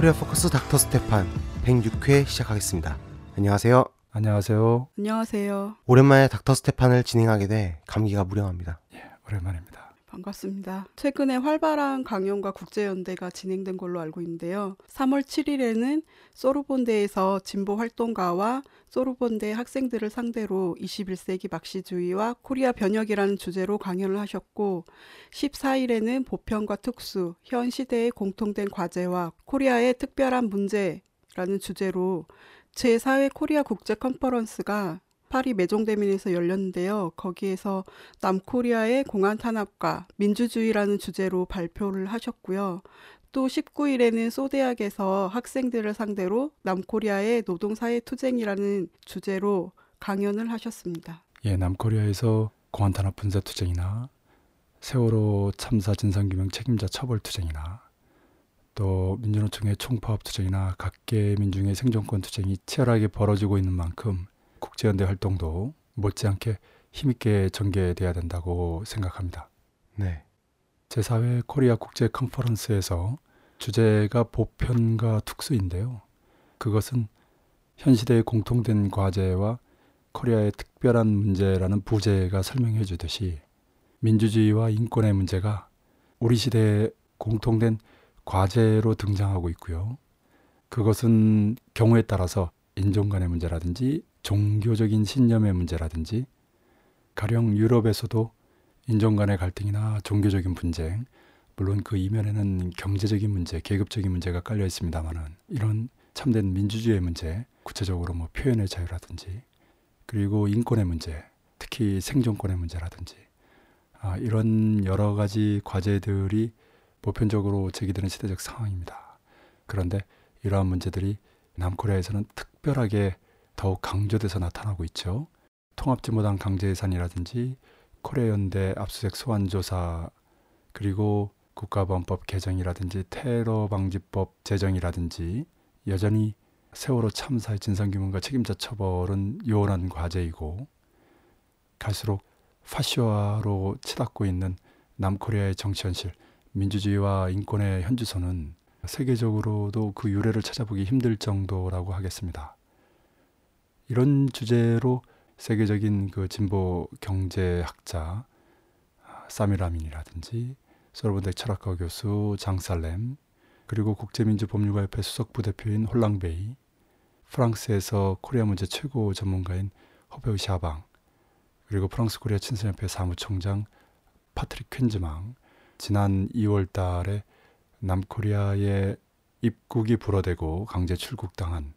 코리아 포커스 닥터 스테판 106회 시작하겠습니다. 안녕하세요. 안녕하세요. 안녕하세요. 오랜만에 닥터 스테판을 진행하게 돼 감기가 무량합니다. 예, 오랜만입니다. 반갑습니다. 최근에 활발한 강연과 국제연대가 진행된 걸로 알고 있는데요. 3월 7일에는 소르본대에서 진보 활동가와 소르본대 학생들을 상대로 21세기 막시주의와 코리아 변혁이라는 주제로 강연을 하셨고, 14일에는 보편과 특수, 현 시대의 공통된 과제와 코리아의 특별한 문제라는 주제로 제4회 코리아 국제 컨퍼런스가 파리 메종대민에서 열렸는데요. 거기에서 남코리아의 공안 탄압과 민주주의라는 주제로 발표를 하셨고요. 또 19일에는 소대학에서 학생들을 상대로 남코리아의 노동사회 투쟁이라는 주제로 강연을 하셨습니다. 예, 남코리아에서 공안 탄압 분쇄 투쟁이나 세월호 참사 진상규명 책임자 처벌 투쟁이나 또 민주노총의 총파업 투쟁이나 각계 민중의 생존권 투쟁이 치열하게 벌어지고 있는 만큼 국제연대 활동도 못지않게 힘있게 전개돼야 된다고 생각합니다. 네. 제4회 코리아 국제 컨퍼런스에서 주제가 보편과 특수인데요. 그것은 현 시대의 공통된 과제와 코리아의 특별한 문제라는 부제가 설명해 주듯이 민주주의와 인권의 문제가 우리 시대의 공통된 과제로 등장하고 있고요. 그것은 경우에 따라서 인종 간의 문제라든지 종교적인 신념의 문제라든지 가령 유럽에서도 인종 간의 갈등이나 종교적인 분쟁, 물론 그 이면에는 경제적인 문제, 계급적인 문제가 깔려 있습니다만은 이런 참된 민주주의의 문제, 구체적으로 표현의 자유라든지 그리고 인권의 문제, 특히 생존권의 문제라든지 이런 여러 가지 과제들이 보편적으로 제기되는 시대적 상황입니다. 그런데 이러한 문제들이 남코리아에서는 특별하게 더욱 강조돼서 나타나고 있죠. 통합진보당 강제해산이라든지 코리아연대 압수수색 소환조사 그리고 국가보안법 개정이라든지 테러방지법 제정이라든지 여전히 세월호 참사의 진상규명과 책임자 처벌은 요원한 과제이고 갈수록 파시화로 치닫고 있는 남코리아의 정치 현실, 민주주의와 인권의 현주소는 세계적으로도 그 유래를 찾아보기 힘들 정도라고 하겠습니다. 이런 주제로 세계적인 그 진보 경제학자 사미라민이라든지 소르본대 철학과 교수 장살렘 그리고 국제민주법률가협회 수석 부대표인 홀랑베이, 프랑스에서 코리아 문제 최고 전문가인 허베우 샤방, 그리고 프랑스 코리아 친선협회 사무총장 파트릭 퀸즈망, 지난 2월 달에 남코리아의 입국이 불어대고 강제 출국당한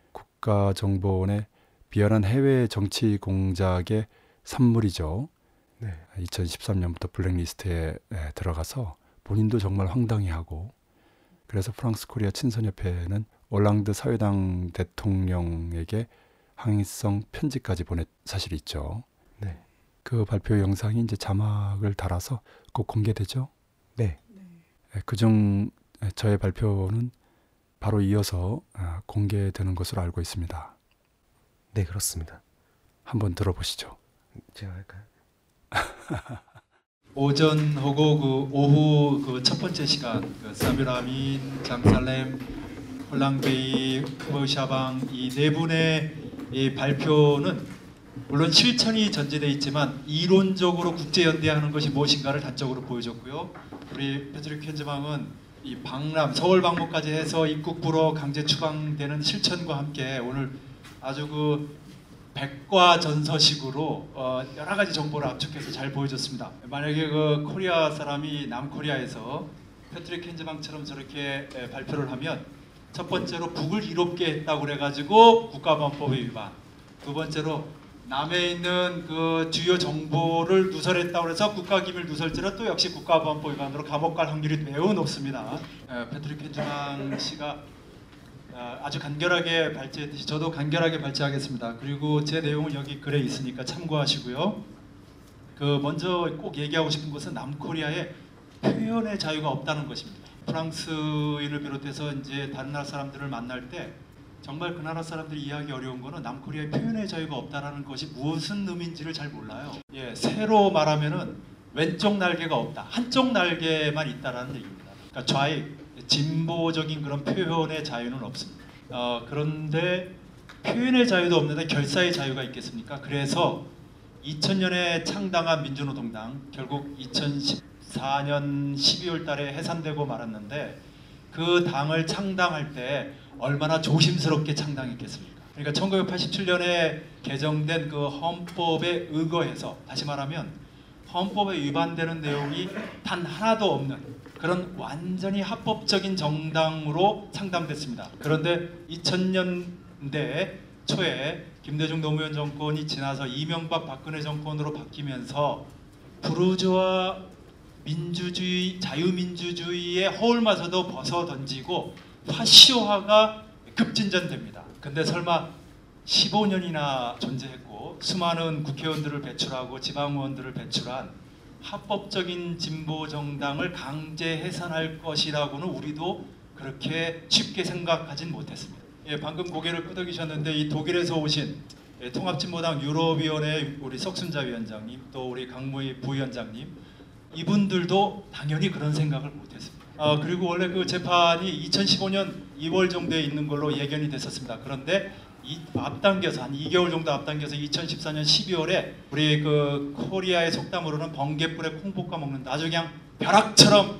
국가정보원의 비열한 해외 정치 공작의 산물이죠. 네. 2013년부터 블랙리스트에 들어가서 본인도 정말 황당해하고 그래서 프랑스 코리아 친선협회는 올랑드 사회당 대통령에게 항의성 편지까지 보낸 사실이 있죠. 네. 그 발표 영상이 이제 자막을 달아서 곧 공개되죠. 네. 그중 저의 발표는 바로 이어서 공개되는 것으로 알고 있습니다. 네, 그렇습니다. 한번 들어보시죠. 제가 할까요? 오전하고 그 오후 그 첫 번째 시간 사미라민, 장살렘, 홀랑베이, 크보샤방 이 네 분의 이 발표는 물론 실천이 전제되어 있지만 이론적으로 국제연대하는 것이 무엇인가를 단적으로 보여줬고요. 우리 패트릭 켄즈망은 이 방남 서울 방문까지 해서 입국 불허 강제 추방되는 실천과 함께 오늘 아주 그 백과전서식으로 여러 가지 정보를 압축해서 잘 보여줬습니다. 만약에 그 코리아 사람이 남코리아에서 패트릭 켄즈망처럼 저렇게 발표를 하면 첫 번째로 북을 이롭게 했다고 그래가지고 국가보안법의 위반, 두 번째로 남에 있는 그 주요 정보를 누설했다고 해서 국가기밀 누설죄로 또 역시 국가보안법 위반으로 감옥 갈 확률이 매우 높습니다. 패트릭 켄즈망 씨가 아주 간결하게 발제했듯이 저도 간결하게 발제하겠습니다. 그리고 제 내용은 여기 글에 있으니까 참고하시고요. 그 먼저 꼭 얘기하고 싶은 것은 남코리아에 표현의 자유가 없다는 것입니다. 프랑스인을 비롯해서 이제 다른 나라 사람들을 만날 때 정말 그 나라 사람들이 이해하기 어려운 거는 남코리아에 표현의 자유가 없다라는 것이 무슨 의미인지를 잘 몰라요. 예, 새로 말하면은 왼쪽 날개가 없다, 한쪽 날개만 있다라는 얘기입니다. 그러니까 좌익, 진보적인 그런 표현의 자유는 없습니다. 그런데 표현의 자유도 없는데 결사의 자유가 있겠습니까? 그래서 2000년에 창당한 민주노동당 결국 2014년 12월 달에 해산되고 말았는데 그 당을 창당할 때 얼마나 조심스럽게 창당했겠습니까? 그러니까 1987년에 개정된 그 헌법에 의거해서, 다시 말하면 헌법에 위반되는 내용이 단 하나도 없는 그런 완전히 합법적인 정당으로 창당됐습니다. 그런데 2000년대 초에 김대중 노무현 정권이 지나서 이명박 박근혜 정권으로 바뀌면서 부르주아 민주주의, 자유민주주의의 허울마저도 벗어던지고 파시화가 급진전됩니다. 근데 설마 15년이나 존재했고 수많은 국회의원들을 배출하고 지방의원들을 배출한 합법적인 진보 정당을 강제 해산할 것이라고는 우리도 그렇게 쉽게 생각하진 못했습니다. 예, 방금 고개를 끄덕이셨는데 이 독일에서 오신 통합진보당 유럽위원회 우리 석순자 위원장님, 또 우리 강무희 부위원장님, 이분들도 당연히 그런 생각을 못했습니다. 그리고 원래 그 재판이 2015년 2월 정도에 있는 걸로 예견이 됐었습니다. 그런데 앞당겨서 한 2개월 정도 앞당겨서 2014년 12월에 우리 그 코리아의 속담으로는 번개불에 콩볶아 먹는다, 아주 그냥 벼락처럼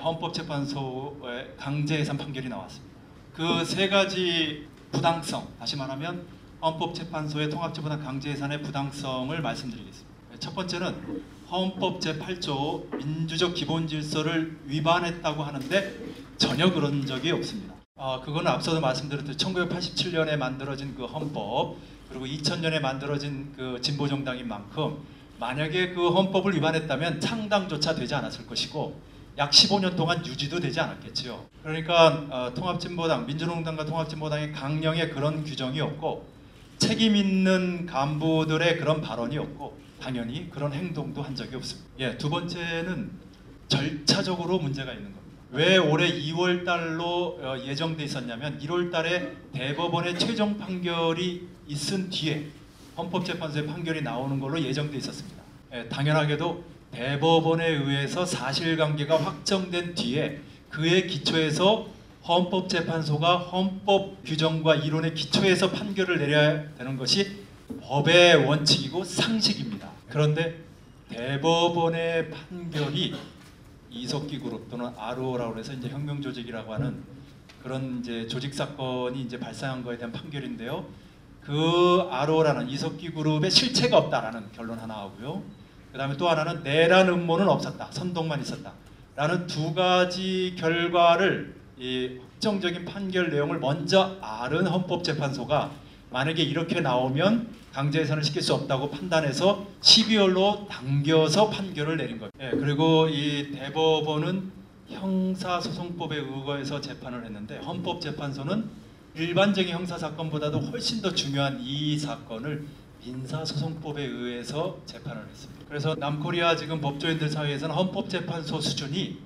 헌법재판소의 강제해산 판결이 나왔습니다. 그 세 가지 부당성, 다시 말하면 헌법재판소의 통합진보당 강제해산의 부당성을 말씀드리겠습니다. 첫 번째는 헌법 제8조 민주적 기본질서를 위반했다고 하는데 전혀 그런 적이 없습니다. 그건 앞서도 말씀드렸듯이 1987년에 만들어진 그 헌법, 그리고 2000년에 만들어진 그 진보정당인 만큼 만약에 그 헌법을 위반했다면 창당조차 되지 않았을 것이고 약 15년 동안 유지도 되지 않았겠지요. 그러니까 통합진보당, 민주노동당과 통합진보당의 강령에 그런 규정이 없고 책임 있는 간부들의 그런 발언이 없고 당연히 그런 행동도 한 적이 없습니다. 예, 두 번째는 절차적으로 문제가 있는 겁니다. 왜 올해 2월 달로 예정돼 있었냐면 1월 달에 대법원의 최종 판결이 있은 뒤에 헌법재판소의 판결이 나오는 걸로 예정돼 있었습니다. 예, 당연하게도 대법원에 의해서 사실관계가 확정된 뒤에 그에 기초해서 헌법재판소가 헌법 규정과 이론에 기초해서 판결을 내려야 되는 것이 법의 원칙이고 상식입니다. 그런데 대법원의 판결이 이석기 그룹 또는 아르오라고 해서 이제 혁명조직이라고 하는 그런 이제 조직 사건이 이제 발생한 거에 대한 판결인데요. 그 아르오라는 이석기 그룹의 실체가 없다라는 결론 하나 하고요. 그다음에 또 하나는 내란 음모는 없었다, 선동만 있었다라는 두 가지 결과를 이 확정적인 판결 내용을 먼저 아는 헌법재판소가 만약에 이렇게 나오면 강제해산을 시킬 수 없다고 판단해서 12월로 당겨서 판결을 내린 거예요. 예, 그리고 이 대법원은 형사소송법에 의거해서 재판을 했는데 헌법재판소는 일반적인 형사사건보다도 훨씬 더 중요한 이 사건을 민사소송법에 의해서 재판을 했습니다. 그래서 남코리아 지금 법조인들 사이에서는 헌법재판소 수준이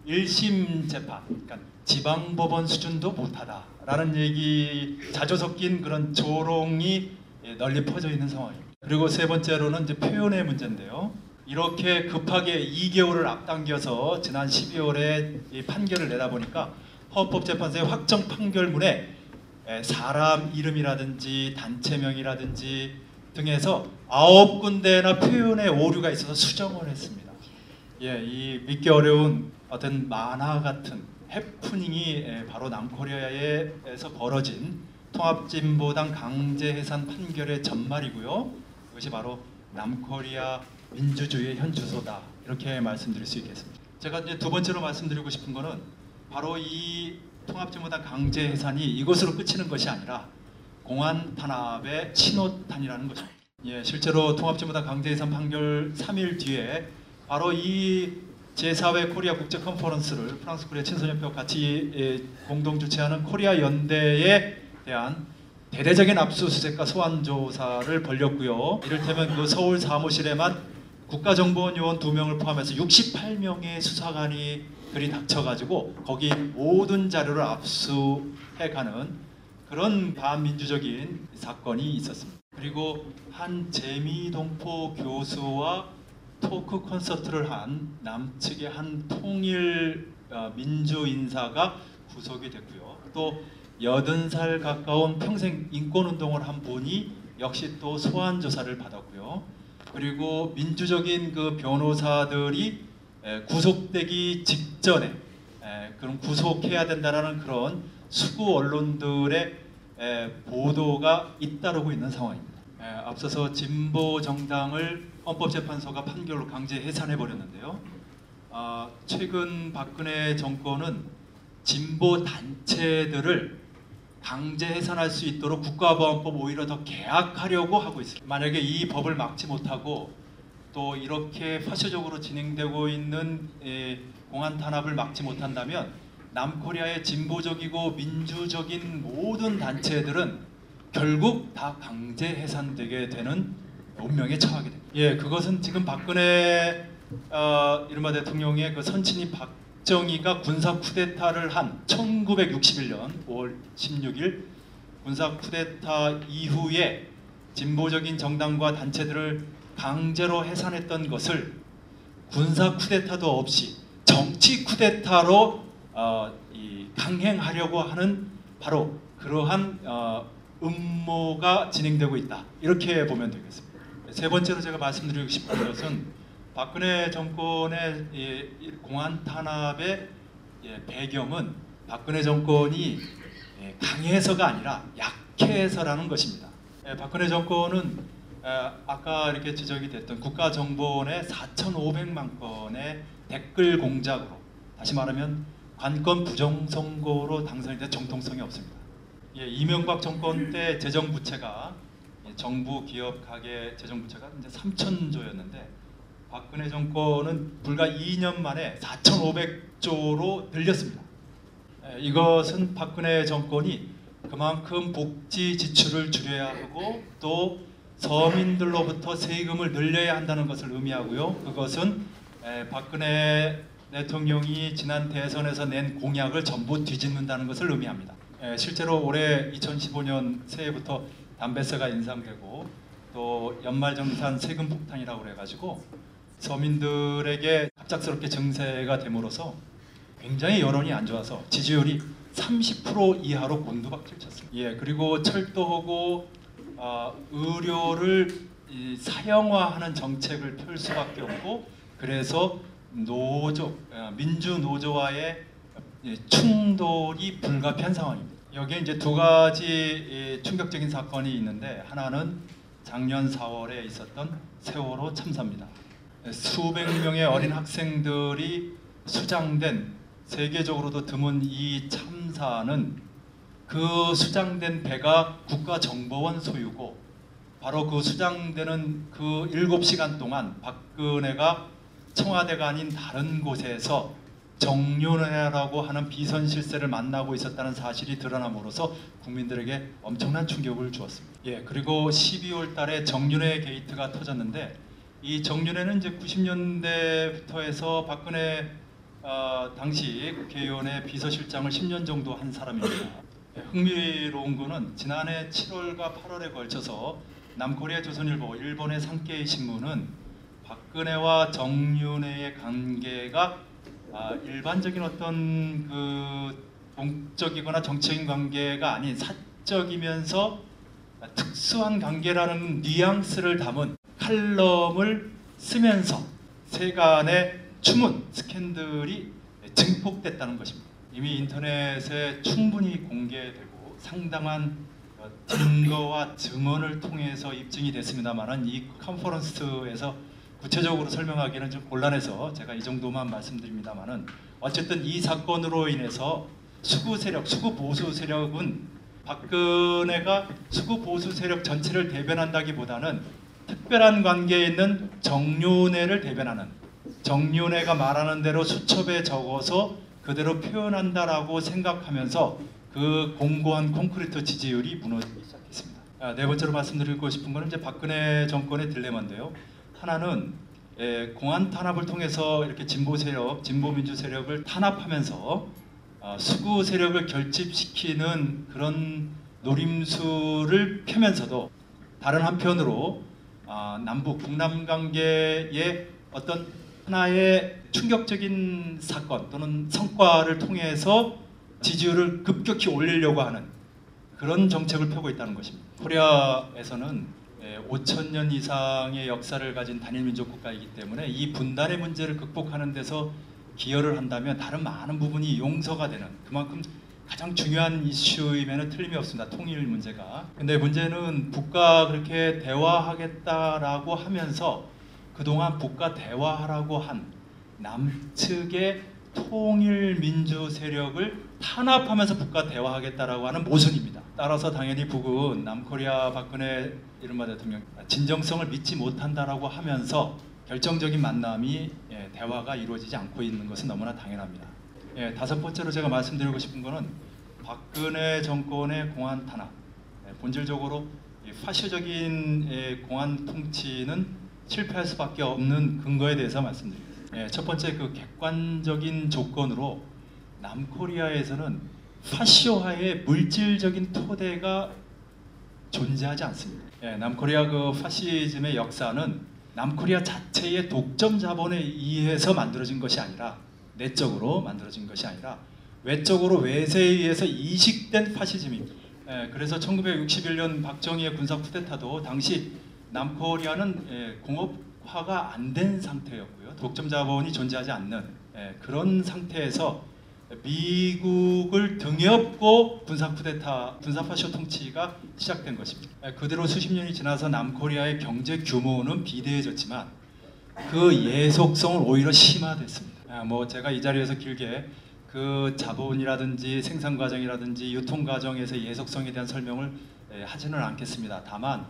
1심 재판, 그러니까 지방법원 수준도 못하다라는 얘기, 자주 섞인 그런 조롱이 널리 퍼져 있는 상황입니다. 그리고 세 번째로는 이제 표현의 문제인데요. 이렇게 급하게 2개월을 앞당겨서 지난 12월에 이 판결을 내다 보니까 헌법재판소의 확정 판결문에 사람 이름이라든지 단체명이라든지 등에서 9군데나 표현의 오류가 있어서 수정을 했습니다. 예, 이 믿기 어려운 어떤 만화 같은 해프닝이 바로 남코리아에서 벌어진 통합진보당 강제해산 판결의 전말이고요. 이것이 바로 남코리아 민주주의의 현 주소다, 이렇게 말씀드릴 수 있겠습니다. 제가 이제 두 번째로 말씀드리고 싶은 거는 바로 이 통합진보당 강제해산이 이것으로 끝이는 것이 아니라 공안 탄압의 신호탄이라는 것입니다. 예, 실제로 통합진보당 강제해산 판결 3일 뒤에 바로 이 제4회 코리아 국제 컨퍼런스를 프랑스 코리아 친선협회와 같이 공동 주최하는 코리아 연대에 대한 대대적인 압수수색과 소환 조사를 벌였고요. 이를테면 그 서울 사무실에만 국가정보원 요원 2명을 포함해서 68명의 수사관이 들이 닥쳐가지고 거기 모든 자료를 압수해가는 그런 반민주적인 사건이 있었습니다. 그리고 한 재미동포 교수와 토크 콘서트를 한 남측의 한 통일 민주 인사가 구속이 됐고요. 또 80살 가까운 평생 인권운동을 한 분이 역시 또 소환 조사를 받았고요. 그리고 민주적인 그 변호사들이 구속되기 직전에 그런 구속해야 된다라는 그런 수구 언론들의 보도가 잇따르고 있는 상황입니다. 앞서서 진보 정당을 헌법재판소가 판결로 강제 해산해 버렸는데요. 최근 박근혜 정권은 진보 단체들을 강제 해산할 수 있도록 국가보안법 오히려 더 개혁하려고 하고 있습니다. 만약에 이 법을 막지 못하고 또 이렇게 파쇼적으로 진행되고 있는 공안 탄압을 막지 못한다면 남코리아의 진보적이고 민주적인 모든 단체들은 결국 다 강제 해산되게 되는 운명에 처하게 됩니다. 예, 그것은 지금 박근혜 이른바 대통령의 그 선친인 박정희가 군사 쿠데타를 한 1961년 5월 16일 군사 쿠데타 이후에 진보적인 정당과 단체들을 강제로 해산했던 것을 군사 쿠데타도 없이 정치 쿠데타로 강행하려고 하는 바로 그러한 음모가 진행되고 있다. 이렇게 보면 되겠습니다. 세 번째로 제가 말씀드리고 싶은 것은 박근혜 정권의 공안 탄압의 배경은 박근혜 정권이 강해서가 아니라 약해서라는 것입니다. 박근혜 정권은 아까 이렇게 지적이 됐던 국가정보원의 4,500만 건의 댓글 공작으로, 다시 말하면 관건 부정선거로 당선이 된 정통성이 없습니다. 이명박 정권 때 재정부채가 정부, 기업, 가계 재정부채가 이제 3,000조였는데 박근혜 정권은 불과 2년 만에 4,500조로 늘렸습니다. 이것은 박근혜 정권이 그만큼 복지 지출을 줄여야 하고 또 서민들로부터 세금을 늘려야 한다는 것을 의미하고요. 그것은 박근혜 대통령이 지난 대선에서 낸 공약을 전부 뒤집는다는 것을 의미합니다. 실제로 올해 2015년 새해부터 담배세가 인상되고 또 연말정산 세금 폭탄이라고 그래가지고 서민들에게 갑작스럽게 증세가 됨으로써 굉장히 여론이 안 좋아서 지지율이 30% 이하로 곤두박질 쳤습니다. 그리고 철도하고 의료를 사형화하는 정책을 펼 수밖에 없고, 그래서 민주 노조와의 충돌이 불가피한 상황입니다. 여기에 이제 두 가지 충격적인 사건이 있는데, 하나는 작년 4월에 있었던 세월호 참사입니다. 수백 명의 어린 학생들이 수장된, 세계적으로도 드문 이 참사는 그 수장된 배가 국가정보원 소유고, 바로 그 수장되는 그 7시간 동안 박근혜가 청와대가 아닌 다른 곳에서 정윤회라고 하는 비선실세를 만나고 있었다는 사실이 드러남으로써 국민들에게 엄청난 충격을 주었습니다. 그리고 12월 달에 정윤회 게이트가 터졌는데, 이 정윤회는 이제 90년대부터 해서 박근혜 당시 국회의원의 비서실장을 10년 정도 한 사람입니다. 흥미로운 거는 지난해 7월과 8월에 걸쳐서 남코리아 조선일보, 일본의 산케이 신문은 박근혜와 정윤회의 관계가 일반적인 어떤 그 공적이거나 정치적인 관계가 아닌 사적이면서 특수한 관계라는 뉘앙스를 담은 칼럼을 쓰면서 세간의 추문, 스캔들이 증폭됐다는 것입니다. 이미 인터넷에 충분히 공개되고 상당한 증거와 증언을 통해서 입증이 됐습니다만은 이 컨퍼런스에서 구체적으로 설명하기는 좀 곤란해서 제가 이 정도만 말씀드립니다만은, 어쨌든 이 사건으로 인해서 수구 세력, 수구 보수 세력은 박근혜가 수구 보수 세력 전체를 대변한다기보다는 특별한 관계에 있는 정윤회를 대변하는, 정윤회가 말하는 대로 수첩에 적어서 그대로 표현한다라고 생각하면서 그 공고한 콘크리트 지지율이 무너지기 시작했습니다. 네 번째로 말씀드리고 싶은 것은 이제 박근혜 정권의 딜레마인데요. 하나는 공안 탄압을 통해서 이렇게 진보 세력, 진보 민주 세력을 탄압하면서 수구 세력을 결집시키는 그런 노림수를 펴면서도, 다른 한편으로 남북 북남 관계의 어떤 하나의 충격적인 사건 또는 성과를 통해서 지지율을 급격히 올리려고 하는 그런 정책을 펴고 있다는 것입니다. 코리아에서는 5,000년 이상의 역사를 가진 단일민족 국가이기 때문에 이 분단의 문제를 극복하는 데서 기여를 한다면 다른 많은 부분이 용서가 되는, 그만큼 가장 중요한 이슈임에는 틀림이 없습니다. 통일 문제가. 근데 문제는 북과 그렇게 대화하겠다라고 하면서 그동안 북과 대화하라고 한 남측의 통일 민주 세력을 탄압하면서 북과 대화하겠다라고 하는 모순입니다. 따라서 당연히 북은 남코리아 박근혜 이른바 대통령 진정성을 믿지 못한다라고 하면서 결정적인 만남이 대화가 이루어지지 않고 있는 것은 너무나 당연합니다. 다섯 번째로 제가 말씀드리고 싶은 것은 박근혜 정권의 공안 탄압, 본질적으로 파쇼적인 공안 통치는 실패할 수밖에 없는 근거에 대해서 말씀드리겠습니다. 첫 번째, 그 객관적인 조건으로 남코리아에서는 파시오화의 물질적인 토대가 존재하지 않습니다. 남코리아 그 파시즘의 역사는 남코리아 자체의 독점 자본에 의해서 만들어진 것이 아니라, 내적으로 만들어진 것이 아니라 외적으로 외세에 의해서 이식된 파시즘입니다. 그래서 1961년 박정희의 군사 쿠데타도 당시 남코리아는 공업화가 안 된 상태였고요. 독점 자본이 존재하지 않는 그런 상태에서 미국을 등에 업고 군사 쿠데타, 군사 파쇼 통치가 시작된 것입니다. 그대로 수십 년이 지나서 남코리아의 경제 규모는 비대해졌지만 그 예속성은 오히려 심화됐습니다. 제가 이 자리에서 길게 그 자본이라든지 생산 과정이라든지 유통 과정에서 예속성에 대한 설명을 하지는 않겠습니다. 다만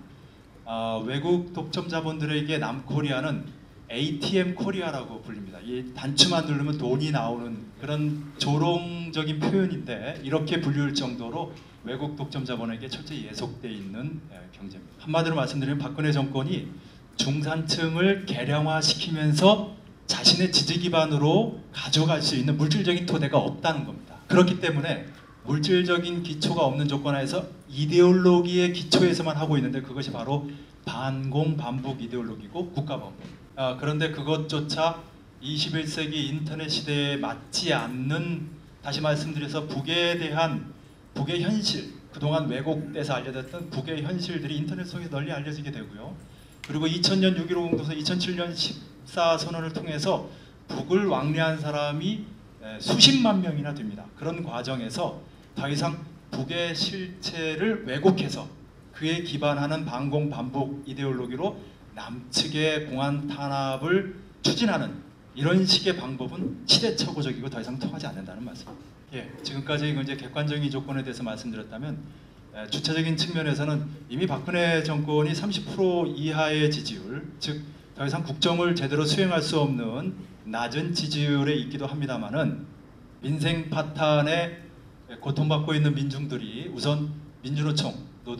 외국 독점 자본들에게 남코리아는 ATM 코리아라고 불립니다. 이 단추만 누르면 돈이 나오는 그런 조롱적인 표현인데, 이렇게 불릴 정도로 외국 독점 자본에게 철저히 예속되어 있는 경제입니다. 한마디로 말씀드리면 박근혜 정권이 중산층을 계량화시키면서 자신의 지지 기반으로 가져갈 수 있는 물질적인 토대가 없다는 겁니다. 그렇기 때문에 물질적인 기초가 없는 조건 하에서 이데올로기의 기초에서만 하고 있는데, 그것이 바로 반공 반북 이데올로기고 국가범국. 그런데 그것조차 21세기 인터넷 시대에 맞지 않는, 다시 말씀드려서 북에 대한 북의 현실, 그동안 왜곡돼서 알려졌던 북의 현실들이 인터넷 속에 널리 알려지게 되고요. 그리고 2000년 6.15 공동선, 2007년 14선언을 통해서 북을 왕래한 사람이 수십만 명이나 됩니다. 그런 과정에서 더 이상 북의 실체를 왜곡해서 그에 기반하는 반공 반복 이데올로기로 남측의 공안 탄압을 추진하는 이런 식의 방법은 시대착오적이고 더 이상 통하지 않는다는 말씀입니다. 지금까지 이제 객관적인 조건에 대해서 말씀드렸다면, 주체적인 측면에서는 이미 박근혜 정권이 30% 이하의 지지율, 즉 더 이상 국정을 제대로 수행할 수 없는 낮은 지지율에 있기도 합니다만은, 민생 파탄에 고통받고 있는 민중들이, 우선 민주노총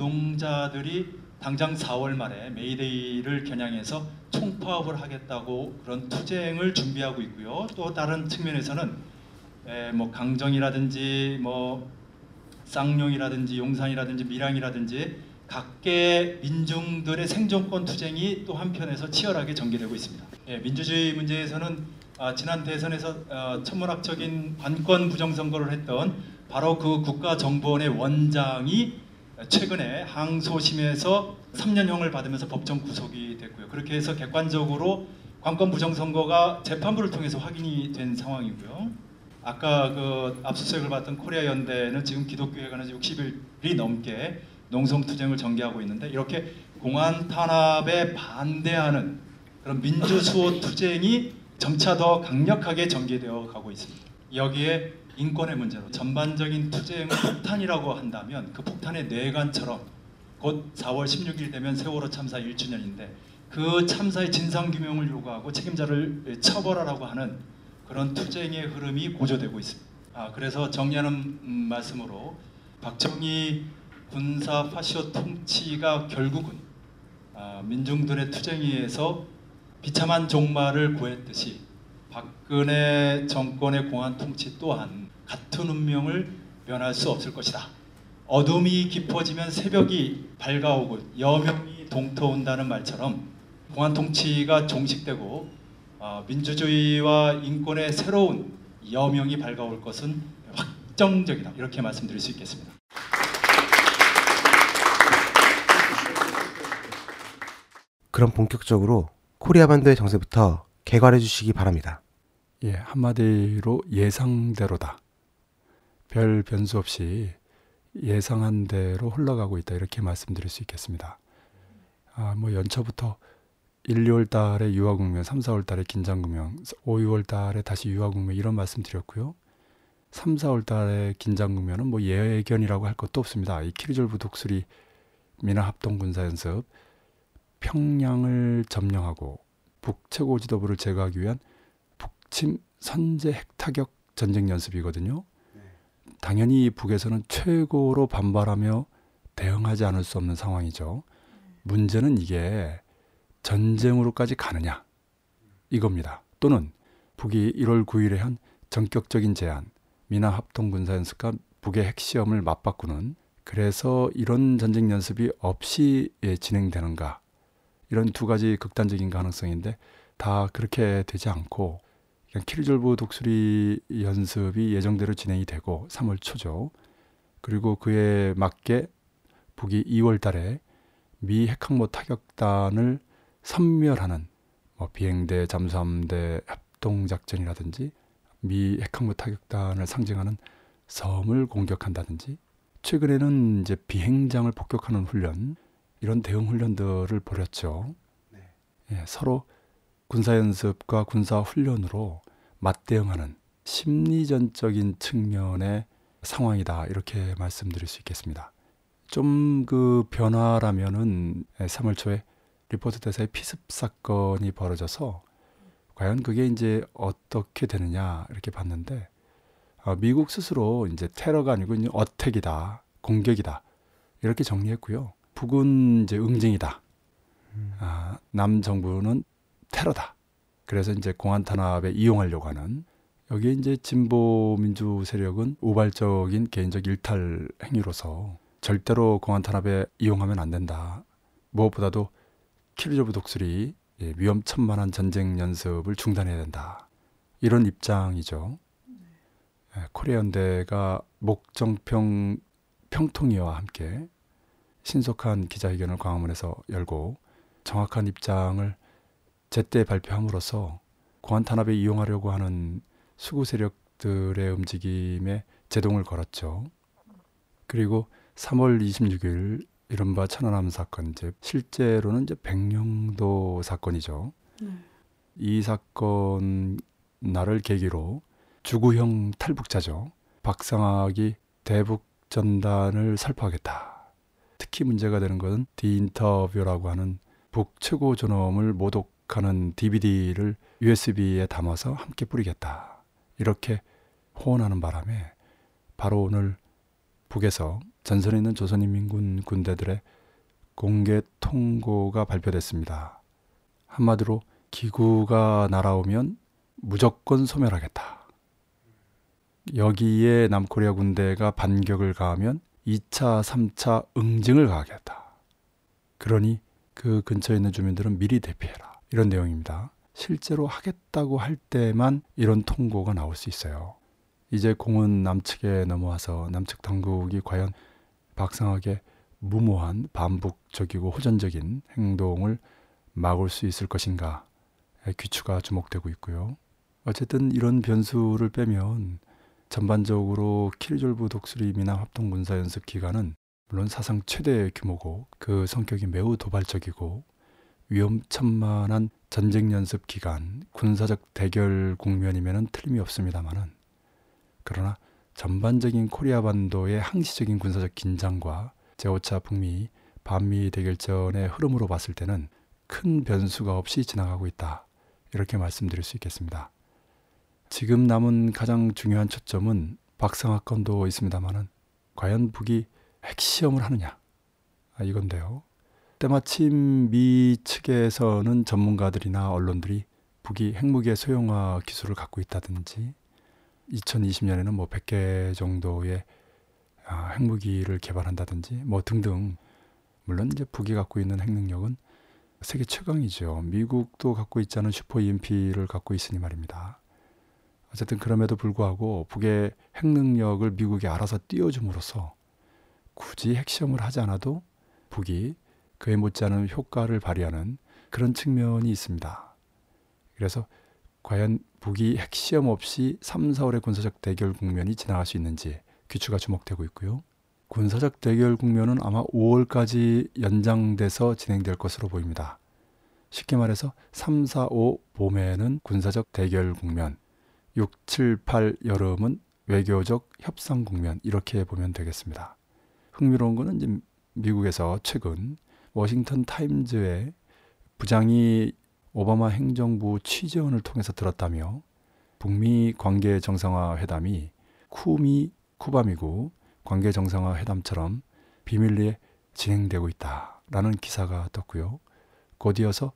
노동자들이 당장 4월 말에 메이데이를 겨냥해서 총파업을 하겠다고 그런 투쟁을 준비하고 있고요. 또 다른 측면에서는 강정이라든지 쌍용이라든지 용산이라든지 밀양이라든지 각계 민중들의 생존권 투쟁이 또 한편에서 치열하게 전개되고 있습니다. 민주주의 문제에서는 지난 대선에서 천문학적인 관권 부정선거를 했던 바로 그 국가정보원의 원장이 최근에 항소심에서 3년형을 받으면서 법정 구속이 됐고요. 그렇게 해서 객관적으로 관권 부정선거가 재판부를 통해서 확인이 된 상황이고요. 아까 그 압수수색을 받던 코리아 연대는 지금 기독교에 관해서 60일이 넘게 농성투쟁을 전개하고 있는데, 이렇게 공안 탄압에 반대하는 그런 민주수호 투쟁이 점차 더 강력하게 전개되어 가고 있습니다. 여기에 인권의 문제로 전반적인 투쟁을 폭탄이라고 한다면, 그 폭탄의 뇌관처럼 곧 4월 16일 되면 세월호 참사 1주년인데 그 참사의 진상규명을 요구하고 책임자를 처벌하라고 하는 그런 투쟁의 흐름이 고조되고 있습니다. 그래서 정리하는 말씀으로, 박정희 군사 파시오 통치가 결국은 민중들의 투쟁에 의해서 비참한 종말을 구했듯이 박근혜 정권의 공안 통치 또한 같은 운명을 면할 수 없을 것이다. 어둠이 깊어지면 새벽이 밝아오고 여명이 동터온다는 말처럼 공안 통치가 종식되고 민주주의와 인권의 새로운 여명이 밝아올 것은 확정적이다. 이렇게 말씀드릴 수 있겠습니다. 그럼 본격적으로 코리아 반도의 정세부터 개괄해 주시기 바랍니다. 예, 한마디로 예상대로다. 별 변수 없이 예상한 대로 흘러가고 있다. 이렇게 말씀드릴 수 있겠습니다. 뭐 연초부터 1, 2월 달에 유화국면, 3, 4월 달에 긴장국면, 5, 6월 달에 다시 유화국면 이런 말씀 드렸고요. 3, 4월 달에 긴장국면은 뭐 예견이라고 할 것도 없습니다. 이 키르졸브 독수리 미나합동군사연습, 평양을 점령하고 북최고 지도부를 제거하기 위한 북침 선제 핵타격 전쟁 연습이거든요. 당연히 북에서는 최고로 반발하며 대응하지 않을 수 없는 상황이죠. 문제는 이게 전쟁으로까지 가느냐 이겁니다. 또는 북이 1월 9일에 한 전격적인 제안, 미나합동군사연습과 북의 핵시험을 맞바꾸는, 그래서 이런 전쟁 연습이 없이 진행되는가, 이런 두 가지 극단적인 가능성인데 다 그렇게 되지 않고 그냥 키르졸브 독수리 연습이 예정대로 진행이 되고 3월 초죠. 그리고 그에 맞게 북이 2월 달에 미 핵항모 타격단을 섬멸하는 비행대, 잠수함대 합동작전이라든지 미 핵항모 타격단을 상징하는 섬을 공격한다든지, 최근에는 이제 비행장을 폭격하는 훈련, 이런 대응 훈련들을 벌였죠. 예, 서로 군사연습과 군사훈련으로 맞대응하는 심리전적인 측면의 상황이다. 이렇게 말씀드릴 수 있겠습니다. 좀 그 변화라면은 3월 초에 리포트 대사의 피습 사건이 벌어져서 과연 그게 이제 어떻게 되느냐 이렇게 봤는데, 미국 스스로 이제 테러가 아니고 이제 어택이다, 공격이다 이렇게 정리했고요. 북은 이제 응징이다. 남 정부는 테러다. 그래서 이제 공안 탄압에 이용하려고 하는, 여기에 이제 진보 민주 세력은 우발적인 개인적 일탈 행위로서 절대로 공안 탄압에 이용하면 안 된다. 무엇보다도 키르졸브 독수리 위험천만한 전쟁 연습을 중단해야 된다. 이런 입장이죠. 코리아 연대가 목정평 평통위와 함께 신속한 기자회견을 광화문에서 열고 정확한 입장을 제때 발표함으로써 공안 탄압에 이용하려고 하는 수구 세력들의 움직임에 제동을 걸었죠. 그리고 3월 26일 이른바 천안함 사건, 이제 실제로는 이제 백령도 사건이죠. 이 사건 날을 계기로 주구형 탈북자죠. 박상학이 대북 전단을 살포하겠다. 특히 문제가 되는 것은 디인터뷰라고 하는 북 최고 존엄을 모독하는 DVD를 USB에 담아서 함께 뿌리겠다. 이렇게 호언하는 바람에 바로 오늘 북에서 전선에 있는 조선인민군 군대들의 공개 통고가 발표됐습니다. 한마디로 기구가 날아오면 무조건 소멸하겠다. 여기에 남코리아 군대가 반격을 가하면 2차, 3차 응징을 가하겠다. 그러니 그 근처에 있는 주민들은 미리 대피해라. 이런 내용입니다. 실제로 하겠다고 할 때만 이런 통고가 나올 수 있어요. 이제 공은 남측에 넘어와서 남측 당국이 과연 박상학의 무모한 반복적이고 호전적인 행동을 막을 수 있을 것인가, 귀추가 주목되고 있고요. 어쨌든 이런 변수를 빼면 전반적으로 키르졸브 독수리 미남 합동 군사 연습 기간은 물론 사상 최대 규모고 그 성격이 매우 도발적이고 위험천만한 전쟁 연습 기간, 군사적 대결 국면이면은 틀림이 없습니다만은, 그러나 전반적인 코리아 반도의 항시적인 군사적 긴장과 제5차 북미 반미 대결전의 흐름으로 봤을 때는 큰 변수가 없이 지나가고 있다. 이렇게 말씀드릴 수 있겠습니다. 지금 남은 가장 중요한 초점은 박상학 건도 있습니다만은 과연 북이 핵시험을 하느냐, 이건데요. 때마침 미 측에서는 전문가들이나 언론들이 북이 핵무기의 소형화 기술을 갖고 있다든지 2020년에는 뭐 100개 정도의 핵무기를 개발한다든지 뭐 등등, 물론 이제 북이 갖고 있는 핵 능력은 세계 최강이죠. 미국도 갖고 있지 않은 슈퍼 EMP를 갖고 있으니 말입니다. 어쨌든 그럼에도 불구하고 북의 핵 능력을 미국이 알아서 띄워줌으로써 굳이 핵시험을 하지 않아도 북이 그에 못지않은 효과를 발휘하는 그런 측면이 있습니다. 그래서 과연 북이 핵시험 없이 3, 4월의 군사적 대결 국면이 지나갈 수 있는지 귀추가 주목되고 있고요. 군사적 대결 국면은 아마 5월까지 연장돼서 진행될 것으로 보입니다. 쉽게 말해서 3, 4, 5 봄에는 군사적 대결 국면, 6, 7, 8 여름은 외교적 협상 국면, 이렇게 보면 되겠습니다. 흥미로운 것은 이제 미국에서 최근 워싱턴 타임즈의 부장이 오바마 행정부 취재원을 통해서 들었다며 북미 관계 정상화 회담이 쿠바 미국 관계 정상화 회담처럼 비밀리에 진행되고 있다라는 기사가 떴고요. 곧이어서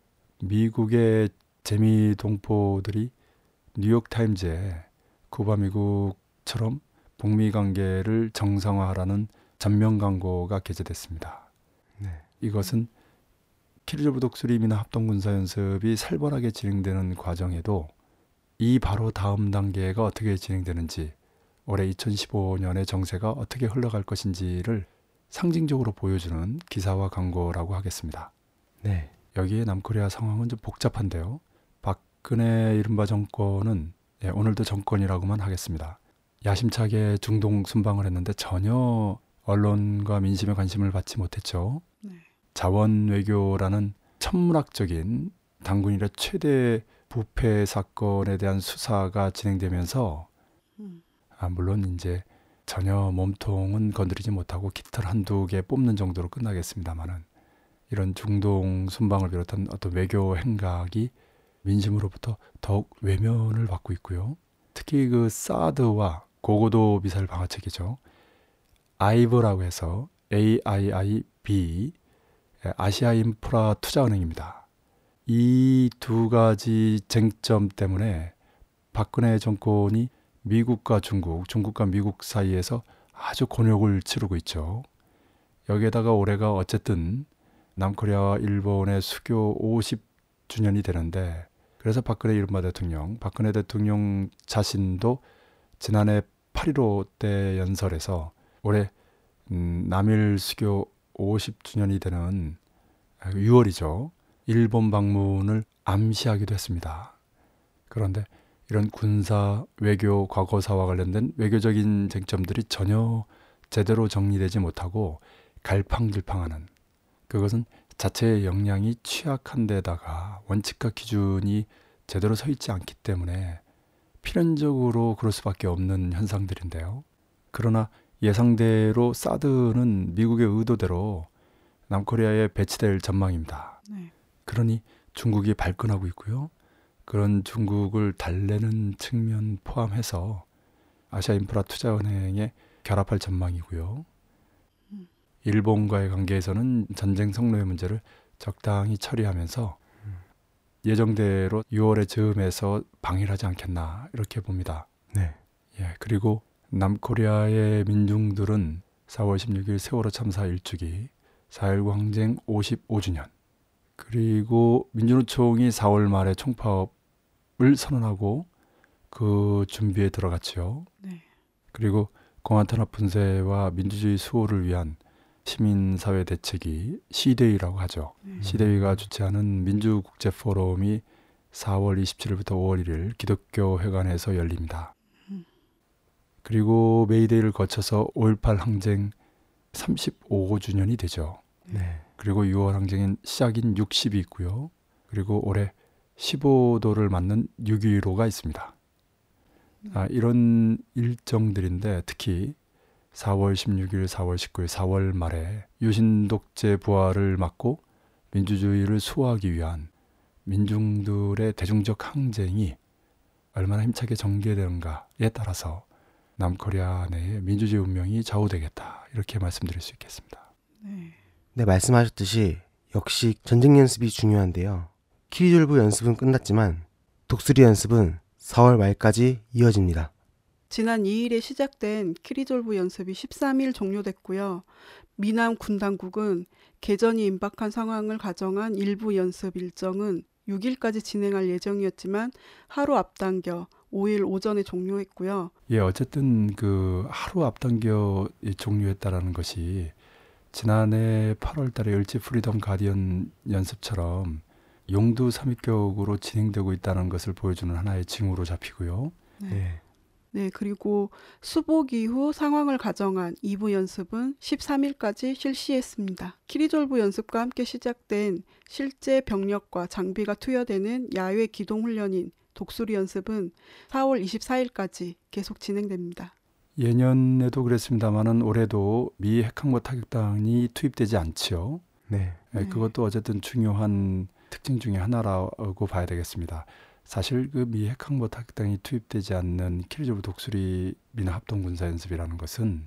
미국의 재미 동포들이 뉴욕타임즈에 쿠바 미국처럼 북미 관계를 정상화하라는 전면 광고가 게재됐습니다. 네. 이것은 키르조브 독수리미나 합동군사연습이 살벌하게 진행되는 과정에도 이 바로 다음 단계가 어떻게 진행되는지, 올해 2015년의 정세가 어떻게 흘러갈 것인지를 상징적으로 보여주는 기사와 광고라고 하겠습니다. 네. 여기에 남코리아 상황은 좀 복잡한데요. 박근혜 이른바 정권은 오늘도 정권이라고만 하겠습니다. 야심차게 중동 순방을 했는데 전혀 언론과 민심의 관심을 받지 못했죠. 네. 자원 외교라는 천문학적인 당군 이래 최대 부패 사건에 대한 수사가 진행되면서 물론 이제 전혀 몸통은 건드리지 못하고 깃털 한두 개 뽑는 정도로 끝나겠습니다만은 이런 중동 순방을 비롯한 어떤 외교 행각이 민심으로부터 더욱 외면을 받고 있고요. 특히 그 사드와 고고도 미사일 방어체계죠. 아이브라고 해서 AIIB 아시아 인프라 투자은행입니다. 이 두 가지 쟁점 때문에 박근혜 정권이 미국과 중국과 미국 사이에서 아주 곤욕을 치르고 있죠. 여기에다가 올해가 어쨌든 남코리아와 일본의 수교 50주년이 되는데, 그래서 박근혜 대통령 자신도 지난해 8.15 때 연설에서 올해 남일 수교 50주년이 되는 6월이죠. 일본 방문을 암시하기도 했습니다. 그런데 이런 군사, 외교, 과거사와 관련된 외교적인 쟁점들이 전혀 제대로 정리되지 못하고 갈팡질팡하는, 그것은 자체의 역량이 취약한 데다가 원칙과 기준이 제대로 서 있지 않기 때문에 필연적으로 그럴 수밖에 없는 현상들인데요. 그러나 예상대로 사드는 미국의 의도대로 남코리아에 배치될 전망입니다. 네. 그러니 중국이 발끈하고 있고요. 그런 중국을 달래는 측면 포함해서 아시아 인프라 투자은행에 결합할 전망이고요. 일본과의 관계에서는 전쟁 성노예 문제를 적당히 처리하면서 예정대로 6월의 즈음에서 방일하지 않겠나, 이렇게 봅니다. 네. 그리고 남코리아의 민중들은 4월 16일 세월호 참사 1주기, 4.19 항쟁 55주년, 그리고 민주노총이 4월 말에 총파업을 선언하고 그 준비에 들어갔죠. 네. 그리고 공안탄압 분쇄와 민주주의 수호를 위한 시민사회 대책이 시대위라고 하죠. 시대위가 주최하는 민주국제포럼이 4월 27일부터 5월 1일 기독교 회관에서 열립니다. 그리고 메이데이를 거쳐서 5.18 항쟁 35주년이 되죠. 네. 그리고 6월 항쟁은 시작인 60이 있고요. 그리고 올해 15도를 맞는 6.15가 있습니다. 이런 일정들인데 특히 4월 16일, 4월 19일, 4월 말에 유신 독재 부활을 막고 민주주의를 수호하기 위한 민중들의 대중적 항쟁이 얼마나 힘차게 전개되는가에 따라서 남코리아 내의 민주주의 운명이 좌우되겠다, 이렇게 말씀드릴 수 있겠습니다. 네, 말씀하셨듯이 역시 전쟁 연습이 중요한데요. 키리졸브 연습은 끝났지만 독수리 연습은 4월 말까지 이어집니다. 지난 2일에 시작된 키리졸브 연습이 13일 종료됐고요. 미남 군 당국은 개전이 임박한 상황을 가정한 일부 연습 일정은 6일까지 진행할 예정이었지만 하루 앞당겨 5일 오전에 종료했고요. 예, 어쨌든 그 하루 앞당겨 종료했다라는 것이 지난해 8월 달에 을지 프리덤 가디언 연습처럼 용두 삼위격으로 진행되고 있다는 것을 보여주는 하나의 징후로 잡히고요. 네. 네, 그리고 수복 이후 상황을 가정한 2부 연습은 13일까지 실시했습니다. 키리졸브 연습과 함께 시작된 실제 병력과 장비가 투여되는 야외 기동 훈련인 독수리 연습은 4월 24일까지 계속 진행됩니다. 예년에도 그랬습니다만은 올해도 미 핵항모 타격단이 투입되지 않지요. 네. 예, 그것도 어쨌든 중요한 특징 중에 하나라고 봐야 되겠습니다. 사실 그 미 핵항모 타격단이 투입되지 않는 키리졸브 독수리 미나 합동군사연습이라는 것은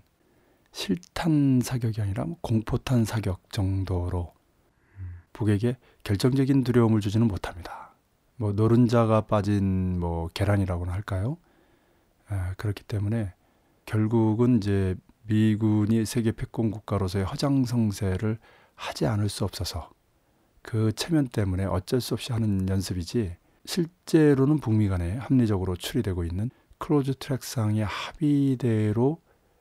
실탄 사격이 아니라 공포탄 사격 정도로 북에게 결정적인 두려움을 주지는 못합니다. 뭐 노른자가 빠진 뭐 계란이라고나 할까요? 그렇기 때문에 결국은 이제 미군이 세계 패권 국가로서의 허장성세를 하지 않을 수 없어서 그 체면 때문에 어쩔 수 없이 하는 연습이지, 실제로는 북미 간에 합리적으로 추리되고 있는 클로즈 트랙상의 합의대로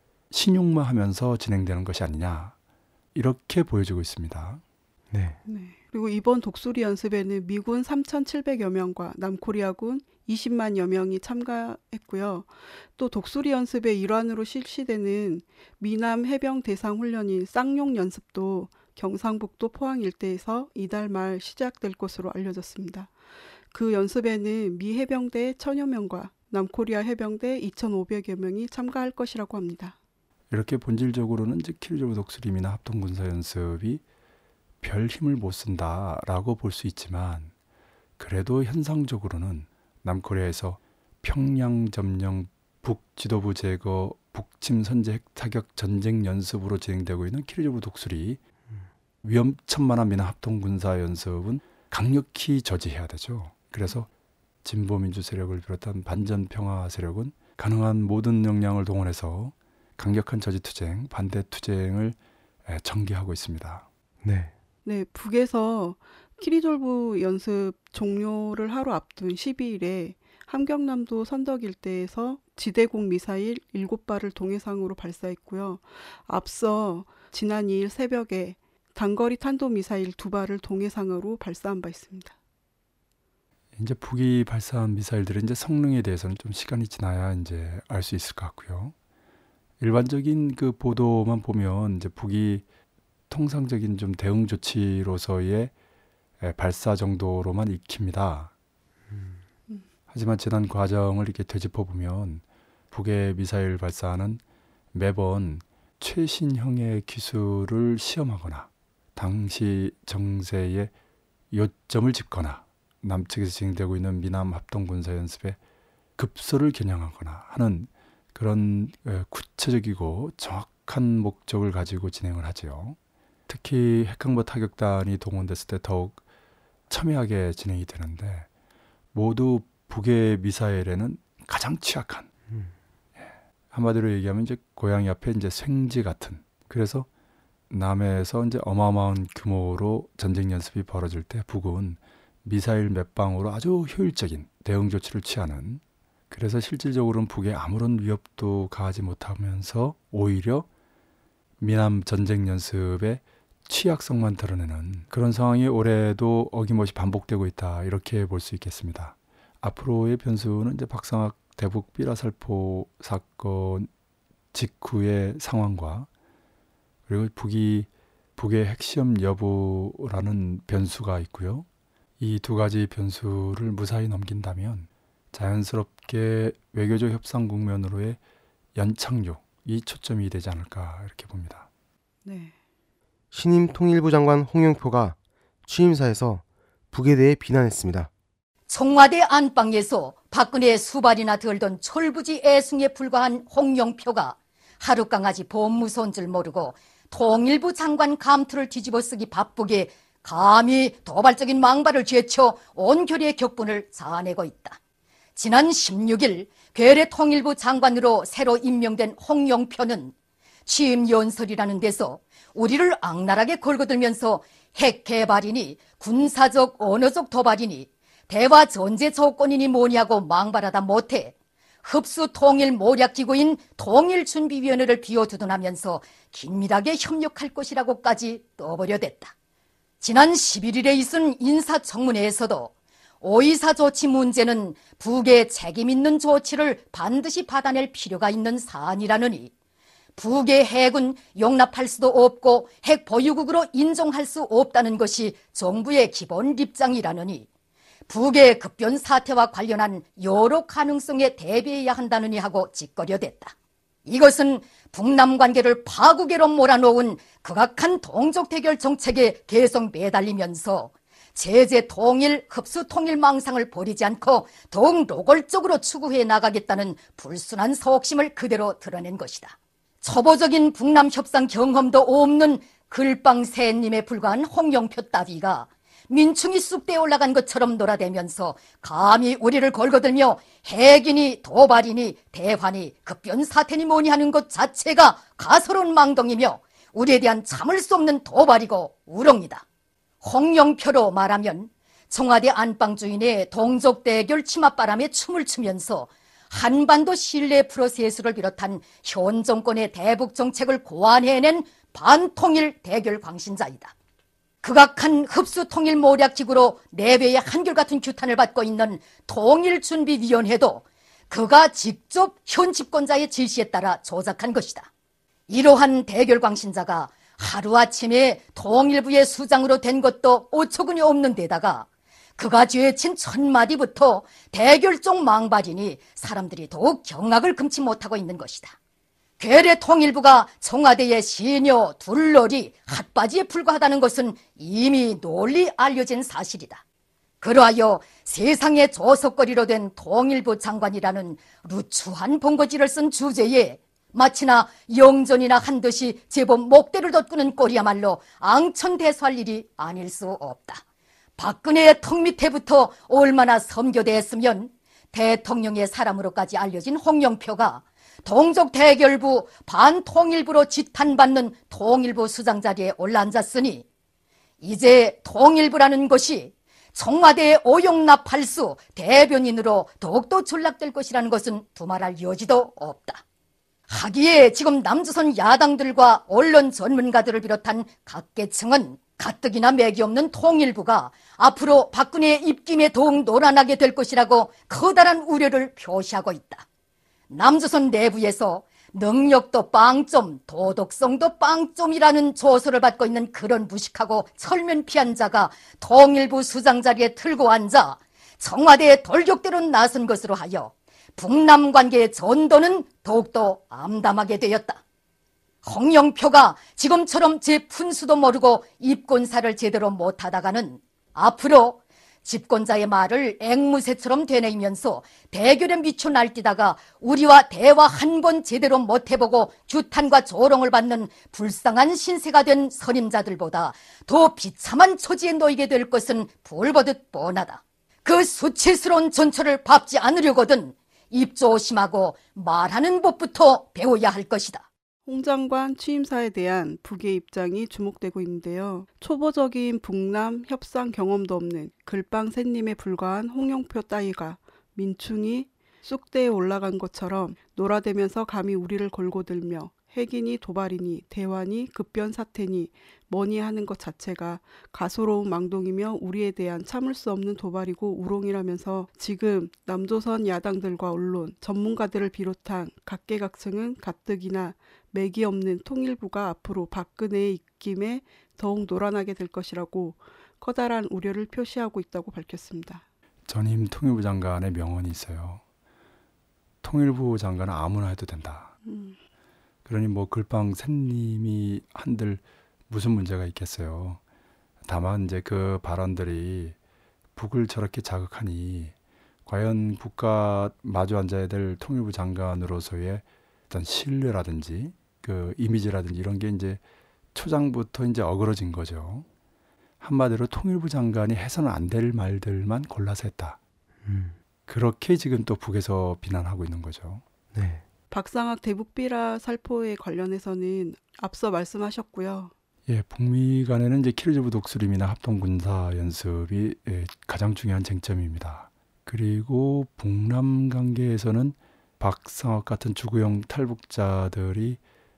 신용마하면서 진행되는 것이 아니냐, 이렇게 보여지고 있습니다. 네. 그리고 이번 독수리 연습에는 미군 3,700여 명과 남코리아군 20만여 명이 참가했고요. 또 독수리 연습의 일환으로 실시되는 미남 해병 대상 훈련인 쌍용 연습도 경상북도 포항 일대에서 이달 말 시작될 것으로 알려졌습니다. 그 연습에는 미 해병대 1,000여 명과 남코리아 해병대 2,500여 명이 참가할 것이라고 합니다. 이렇게 본질적으로는 이제 키리졸브 독수리미나 합동군사 연습이 별 힘을 못 쓴다라고 볼 수 있지만, 그래도 현상적으로는 남코리아에서 평양 점령, 북 지도부 제거, 북침 선제 핵 타격 전쟁 연습으로 진행되고 있는 키리졸브 독수리 위험천만한 미나 합동군사 연습은 강력히 저지해야 되죠. 그래서 진보민주 세력을 비롯한 반전평화 세력은 가능한 모든 역량을 동원해서 강력한 저지투쟁, 반대투쟁을 전개하고 있습니다. 네. 네, 북에서 키리졸브 연습 종료를 하루 앞둔 12일에 함경남도 선덕 일대에서 지대공 미사일 7발을 동해상으로 발사했고요. 앞서 지난 2일 새벽에 단거리 탄도미사일 2발을 동해상으로 발사한 바 있습니다. 이제 북이 발사한 미사일들의 이제 성능에 대해서는 좀 시간이 지나야 이제 알 수 있을 것 같고요. 일반적인 그 보도만 보면 이제 북이 통상적인 좀 대응 조치로서의 발사 정도로만 익힙니다. 하지만 지난 과정을 이렇게 되짚어 보면 북의 미사일 발사는 매번 최신형의 기술을 시험하거나 당시 정세의 요점을 짚거나 남측에서 진행되고 있는 미남 합동군사 연습에 급소를 겨냥하거나 하는 그런 구체적이고 정확한 목적을 가지고 진행을 하죠. 특히 핵항모 타격단이 동원됐을 때 더욱 첨예하게 진행이 되는데, 모두 북의 미사일에는 가장 취약한, 한마디로 얘기하면 이제 고양이 앞에 이제 생쥐 같은, 그래서 남해에서 이제 어마어마한 규모로 전쟁 연습이 벌어질 때 북은 미사일 몇 방으로 아주 효율적인 대응 조치를 취하는, 그래서 실질적으로는 북에 아무런 위협도 가하지 못하면서 오히려 미남 전쟁 연습의 취약성만 드러내는 그런 상황이 올해도 어김없이 반복되고 있다, 이렇게 볼 수 있겠습니다. 앞으로의 변수는 이제 박상학 대북 삐라살포 사건 직후의 상황과, 그리고 북의 핵시험 여부라는 변수가 있고요. 이 두 가지 변수를 무사히 넘긴다면 자연스럽게 외교적 협상 국면으로의 연착륙, 이 초점이 되지 않을까, 이렇게 봅니다. 네. 신임 통일부 장관 홍영표가 취임사에서 북에 대해 비난했습니다. 청와대 안방에서 박근혜의 수발이나 들던 철부지 애승에 불과한 홍영표가 하룻강아지 법무소인 줄 모르고 통일부 장관 감투를 뒤집어 쓰기 바쁘게 감히 도발적인 망발을 죄쳐 온결의 격분을 자아내고 있다. 지난 16일 괴뢰 통일부 장관으로 새로 임명된 홍영표는 취임 연설이라는 데서 우리를 악랄하게 걸거들면서 핵 개발이니 군사적 언어적 도발이니 대화 전제 조건이니 뭐냐고 망발하다 못해 흡수 통일 모략기구인 통일준비위원회를 비워두둔하면서 긴밀하게 협력할 것이라고까지 떠버려댔다. 지난 11일에 있은 인사청문회에서도 5.24 조치 문제는 북의 책임 있는 조치를 반드시 받아낼 필요가 있는 사안이라느니 북의 핵은 용납할 수도 없고 핵 보유국으로 인정할 수 없다는 것이 정부의 기본 입장이라느니 북의 급변 사태와 관련한 여러 가능성에 대비해야 한다느니 하고 짓거려댔다. 이것은 북남 관계를 파국으로 몰아놓은 극악한 동족 대결 정책에 계속 매달리면서 제재 통일, 흡수 통일 망상을 버리지 않고 더욱 노골적으로 추구해 나가겠다는 불순한 속심을 그대로 드러낸 것이다. 초보적인 북남 협상 경험도 없는 글빵새님에 불과한 홍영표 따위가 민충이 쑥대에 올라간 것처럼 놀아대면서 감히 우리를 걸거들며 핵이니 도발이니 대화니 급변 사태니 뭐니 하는 것 자체가 가소로운 망동이며 우리에 대한 참을 수 없는 도발이고 우롱이다. 홍영표로 말하면 청와대 안방주인의 동족 대결 치맛바람에 춤을 추면서 한반도 신뢰 프로세스를 비롯한 현 정권의 대북 정책을 고안해낸 반통일 대결 광신자이다. 극악한 흡수 통일 모략기구로 내외의 한결같은 규탄을 받고 있는 통일준비위원회도 그가 직접 현 집권자의 지시에 따라 조작한 것이다. 이러한 대결 광신자가 하루아침에 통일부의 수장으로 된 것도 어처구니 없는 데다가 그가 죄친 첫마디부터 대결적 망발이니 사람들이 더욱 경악을 금치 못하고 있는 것이다. 괴뢰 통일부가 청와대의 시녀, 둘러리, 핫바지에 불과하다는 것은 이미 널리 알려진 사실이다. 그러하여 세상의 조석거리로 된 통일부 장관이라는 루추한 본거지를 쓴 주제에 마치나 영전이나 한 듯이 제법 목대를 돋구는 꼴이야말로 앙천대소할 일이 아닐 수 없다. 박근혜의 턱 밑에부터 얼마나 섬겨댔으면 대통령의 사람으로까지 알려진 홍영표가 동족 대결부 반통일부로 지탄받는 통일부 수장 자리에 올라앉았으니 이제 통일부라는 것이 청와대의 오용납할수 대변인으로 더욱더 전락될 것이라는 것은 두말할 여지도 없다. 하기에 지금 남조선 야당들과 언론 전문가들을 비롯한 각계층은 가뜩이나 맥이 없는 통일부가 앞으로 박근혜의 입김에 더욱 노란하게 될 것이라고 커다란 우려를 표시하고 있다. 남조선 내부에서 능력도 빵점, 도덕성도 빵점이라는 조소를 받고 있는 그런 무식하고 철면피한 자가 통일부 수장 자리에 들고 앉아 청와대의 돌격대로 나선 것으로 하여 북남 관계의 전도는 더욱더 암담하게 되었다. 홍영표가 지금처럼 제 푼수도 모르고 입군사를 제대로 못하다가는 앞으로 집권자의 말을 앵무새처럼 되뇌이면서 대결에 미쳐 날뛰다가 우리와 대화 한 번 제대로 못해보고 규탄과 조롱을 받는 불쌍한 신세가 된 선임자들보다 더 비참한 처지에 놓이게 될 것은 불보듯 뻔하다. 그 수치스러운 전철을 밟지 않으려거든 입 조심하고 말하는 법부터 배워야 할 것이다. 홍 장관 취임사에 대한 북의 입장이 주목되고 있는데요. 초보적인 북남 협상 경험도 없는 글빵새님에 불과한 홍영표 따위가 민충이 쑥대에 올라간 것처럼 놀아대면서 감히 우리를 걸고들며 핵이니 도발이니 대화니 급변 사태니 뭐니 하는 것 자체가 가소로운 망동이며 우리에 대한 참을 수 없는 도발이고 우롱이라면서 지금 남조선 야당들과 언론, 전문가들을 비롯한 각계각층은 가뜩이나 맥이 없는 통일부가 앞으로 박근혜의 입김에 더욱 노란하게 될 것이라고 커다란 우려를 표시하고 있다고 밝혔습니다. 전임 통일부 장관의 명언이 있어요. 통일부 장관은 아무나 해도 된다. 그러니 뭐 글빵새님이 한들 무슨 문제가 있겠어요. 다만 이제 그 발언들이 북을 저렇게 자극하니 과연 북과 마주 앉아야 될 통일부 장관으로서의 어떤 신뢰라든지 그 이미지라든지 이런 게 이제 초장부터 이제 어그러진 거죠. 한마디로 통일부 장관이 해서는 안 될 말들만 골라서 했다. 그렇게 지금 또 북에서 비난하고 있는 거죠. 네. 박상학 대북 비라 살포에 관련해서는 앞서 말씀하셨고요. 예, 북미 간에는 이제 키르조브 독수림이나 합동 군사 연습이 가장 중요한 쟁점입니다. 그리고 북남 관계에서는 박상학 같은 주구형 탈북자들이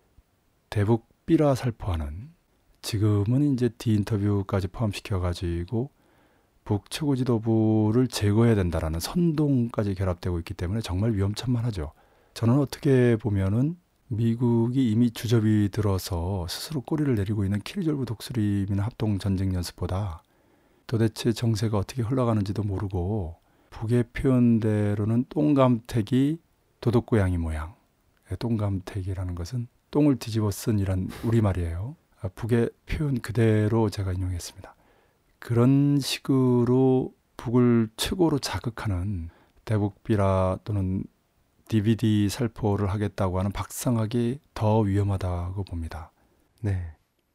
대북 비라 살포하는, 지금은 이제 디인터뷰까지 포함시켜 가지고 북 최고 지도부를 제거해야 된다라는 선동까지 결합되고 있기 때문에 정말 위험천만하죠. 저는 어떻게 보면은 미국이 이미 주접이 들어서 스스로 꼬리를 내리고 있는 키르졸브 독수림이나 합동 전쟁 연습보다 도대체 정세가 어떻게 흘러가는지도 모르고 북의 표현대로는 똥감택이 도둑고양이 모양. 똥감택이라는 것은 똥을 뒤집어 쓴 이란 우리말이에요. 북의 표현 그대로 제가 인용했습니다. 그런 식으로 북을 최고로 자극하는 대북비라 또는 DVD 살포를 하겠다고 하는 박상학이 더 위험하다고 봅니다. 네.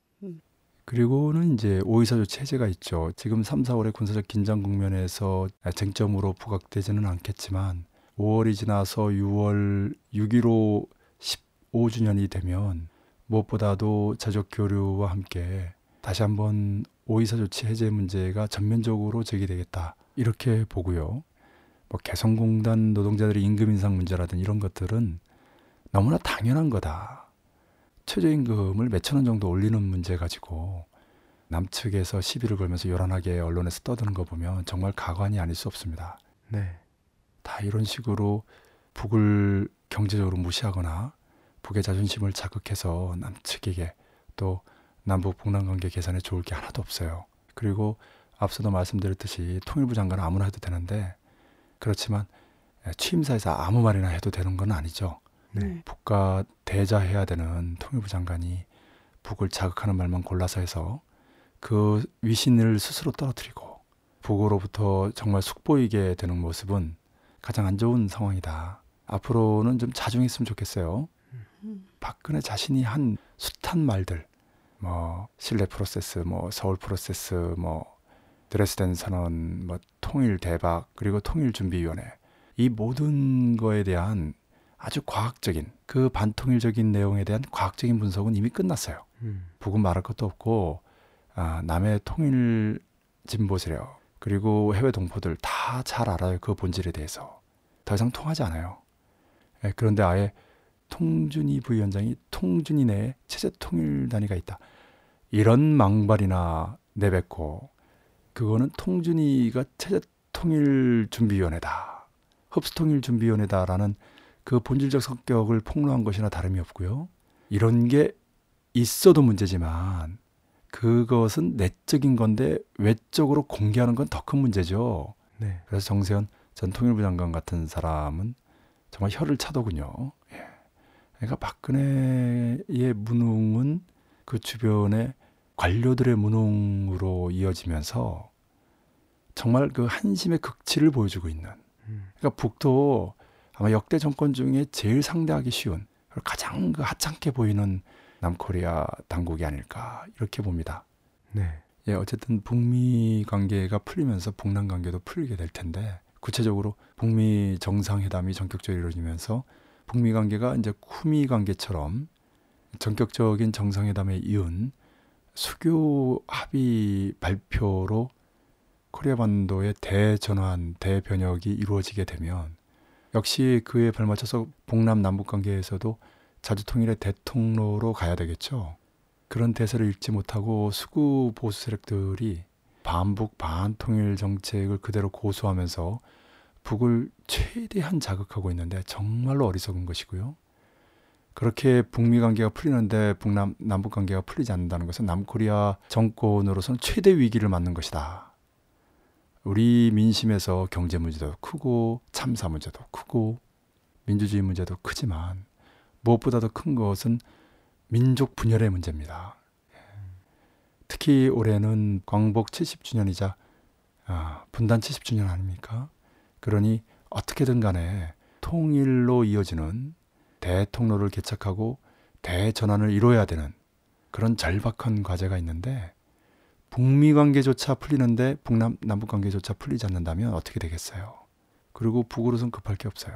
그리고는 이제 오이사 조치 해제가 있죠. 지금 3, 4월의 군사적 긴장 국면에서 쟁점으로 부각되지는 않겠지만 5월이 지나서 6월 6.15 15주년이 되면 무엇보다도 자적 교류와 함께 다시 한번 오이사 조치 해제 문제가 전면적으로 제기되겠다. 이렇게 보고요. 뭐 개성공단 노동자들의 임금 인상 문제라든 이런 것들은 너무나 당연한 거다. 최저임금을 몇천 원 정도 올리는 문제 가지고 남측에서 시비를 걸면서 요란하게 언론에서 떠드는 거 보면 정말 가관이 아닐 수 없습니다. 네. 다 이런 식으로 북을 경제적으로 무시하거나 북의 자존심을 자극해서 남측에게 또 남북 북남 관계 개선에 좋을 게 하나도 없어요. 그리고 앞서도 말씀드렸듯이 통일부 장관은 아무나 해도 되는데 그렇지만 취임사에서 아무 말이나 해도 되는 건 아니죠. 네. 북과 대자해야 되는 통일부 장관이 북을 자극하는 말만 골라서 해서 그 위신을 스스로 떨어뜨리고 북으로부터 정말 숙보이게 되는 모습은 가장 안 좋은 상황이다. 앞으로는 좀 자중했으면 좋겠어요. 박근혜 자신이 한 숱한 말들, 뭐 신뢰 프로세스, 뭐 서울 프로세스, 뭐 드레스덴 선언, 뭐 통일 대박, 그리고 통일준비위원회, 이 모든 거에 대한 아주 과학적인 그 반통일적인 내용에 대한 과학적인 분석은 이미 끝났어요. 북은 말할 것도 없고 남의 통일 진보 세력 그리고 해외 동포들 다 잘 알아요. 그 본질에 대해서. 더 이상 통하지 않아요. 그런데 아예 통준위 부위원장이 통준위 내에 체제 통일 단위가 있다. 이런 망발이나 내뱉고 그거는 통준위가 체제 통일 준비위원회다. 흡수 통일 준비위원회다라는 그 본질적 성격을 폭로한 것이나 다름이 없고요. 이런 게 있어도 문제지만 그것은 내적인 건데 외적으로 공개하는 건 더 큰 문제죠. 네. 그래서 정세현 전 통일부 장관 같은 사람은 정말 혀를 차더군요. 예. 그러니까 박근혜의 무능은 그 주변의 관료들의 무능으로 이어지면서 정말 그 한심의 극치를 보여주고 있는. 그러니까 북도 아마 역대 정권 중에 제일 상대하기 쉬운 가장 그 하찮게 보이는 남코리아 당국이 아닐까 이렇게 봅니다. 네. 예, 어쨌든 북미 관계가 풀리면서 북남 관계도 풀리게 될 텐데 구체적으로 북미 정상회담이 전격적으로 이루어지면서 북미 관계가 이제 쿠미 관계처럼 전격적인 정상회담에 이은 수교 합의 발표로 코리아 반도의 대전환, 대변혁이 이루어지게 되면 역시 그에 발맞춰서 북남 남북 관계에서도 자주통일의 대통로로 가야 되겠죠. 그런 대세를 읽지 못하고 수구 보수 세력들이 반북 반통일 정책을 그대로 고수하면서 북을 최대한 자극하고 있는데 정말로 어리석은 것이고요. 그렇게 북미 관계가 풀리는데 북남 남북 관계가 풀리지 않는다는 것은 남코리아 정권으로서는 최대 위기를 맞는 것이다. 우리 민심에서 경제 문제도 크고 참사 문제도 크고 민주주의 문제도 크지만 무엇보다도 큰 것은 민족 분열의 문제입니다. 특히 올해는 광복 70주년이자 분단 70주년 아닙니까? 그러니 어떻게든 간에 통일로 이어지는 대통로를 개척하고 대전환을 이뤄야 되는 그런 절박한 과제가 있는데 북미 관계조차 풀리는데 북남 남북 관계조차 풀리지 않는다면 어떻게 되겠어요? 그리고 북으로선 급할 게 없어요.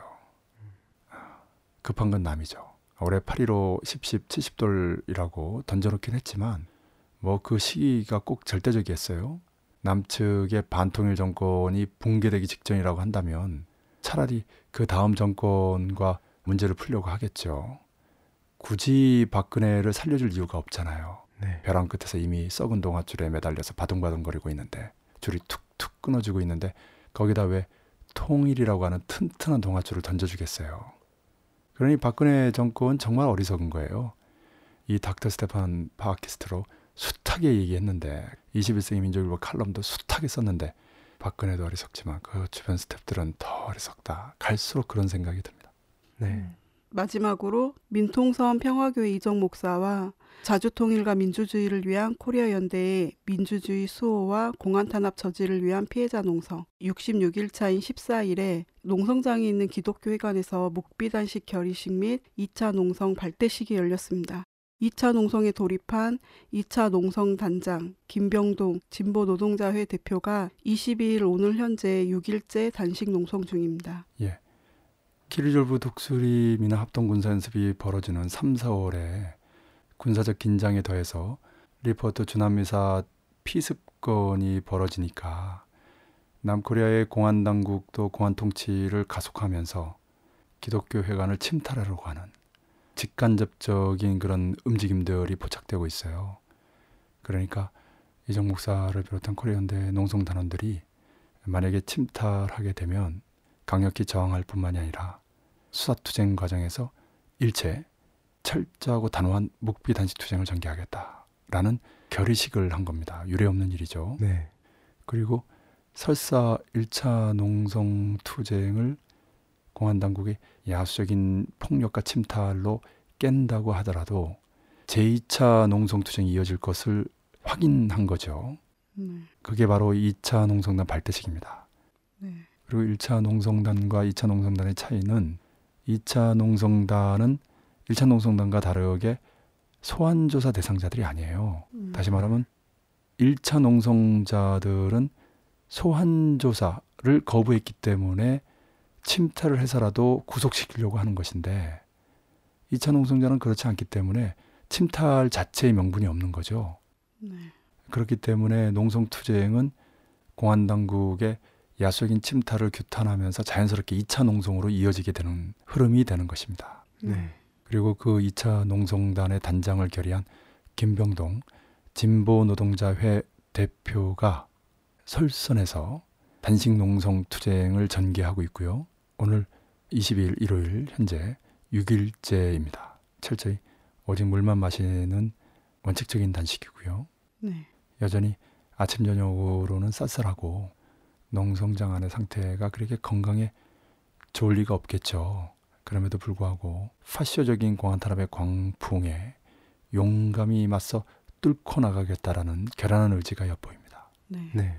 급한 건 남이죠. 올해 8.15 10, 70돌이라고 던져놓긴 했지만 뭐 그 시기가 꼭 절대적이었어요. 남측의 반통일 정권이 붕괴되기 직전이라고 한다면 차라리 그 다음 정권과 문제를 풀려고 하겠죠. 굳이 박근혜를 살려줄 이유가 없잖아요. 네. 벼랑 끝에서 이미 썩은 동아줄에 매달려서 바둥바둥거리고 있는데 줄이 툭툭 끊어지고 있는데 거기다 왜 통일이라고 하는 튼튼한 동아줄을 던져주겠어요. 그러니 박근혜 정권 정말 어리석은 거예요. 이 닥터 스테판 파키스트로 숱하게 얘기했는데 21세기 민족일보 칼럼도 숱하게 썼는데 박근혜도 어리석지만 그 주변 스태프들은 더 어리석다. 갈수록 그런 생각이 듭니다. 네. 마지막으로 민통선 평화교회 이정 목사와 자주통일과 민주주의를 위한 코리아 연대의 민주주의 수호와 공안탄압 저지를 위한 피해자 농성 66일차인 14일에 농성장이 있는 기독교회관에서 묵비단식 결의식 및 2차 농성 발대식이 열렸습니다. 2차 농성에 돌입한 2차 농성 단장 김병동 진보노동자회 대표가 22일 오늘 현재 6일째 단식 농성 중입니다. 예. 키르졸브 독수리 미나 합동군사연습이 벌어지는 3, 4월에 군사적 긴장에 더해서 리포트 주남미사 피습건이 벌어지니까 남코리아의 공안당국도 공안통치를 가속하면서 기독교 회관을 침탈하려고 하는 직간접적인 그런 움직임들이 포착되고 있어요. 그러니까 이정 목사를 비롯한 코리아연대 농성단원들이 만약에 침탈하게 되면 강력히 저항할 뿐만이 아니라 수사투쟁 과정에서 일체 철저하고 단호한 묵비 단식 투쟁을 전개하겠다라는 결의식을 한 겁니다. 유례없는 일이죠. 네. 그리고 설사 1차 농성 투쟁을 공안당국이 야수적인 폭력과 침탈로 깬다고 하더라도 제2차 농성 투쟁이 이어질 것을 확인한 거죠. 그게 바로 2차 농성단 발대식입니다. 네. 그리고 1차 농성단과 2차 농성단의 차이는 2차 농성단은 1차 농성단과 다르게 소환조사 대상자들이 아니에요. 다시 말하면 1차 농성자들은 소환조사를 거부했기 때문에 침탈을 해서라도 구속시키려고 하는 것인데 2차 농성자는 그렇지 않기 때문에 침탈 자체의 명분이 없는 거죠. 네. 그렇기 때문에 농성투쟁은 공안당국의 야수적인 침탈을 규탄하면서 자연스럽게 2차 농성으로 이어지게 되는 흐름이 되는 것입니다. 네. 그리고 그 2차 농성단의 단장을 결의한 김병동 진보노동자회 대표가 설선에서 단식 농성 투쟁을 전개하고 있고요. 오늘 22일 일요일 현재 6일째입니다. 철저히 오직 물만 마시는 원칙적인 단식이고요. 네. 여전히 아침 저녁으로는 쌀쌀하고 농성장 안의 상태가 그렇게 건강에 좋을 리가 없겠죠. 그럼에도 불구하고 파쇼적인 공안탄압의 광풍에 용감히 맞서 뚫고 나가겠다라는 결연한 의지가 엿보입니다. 네. 네.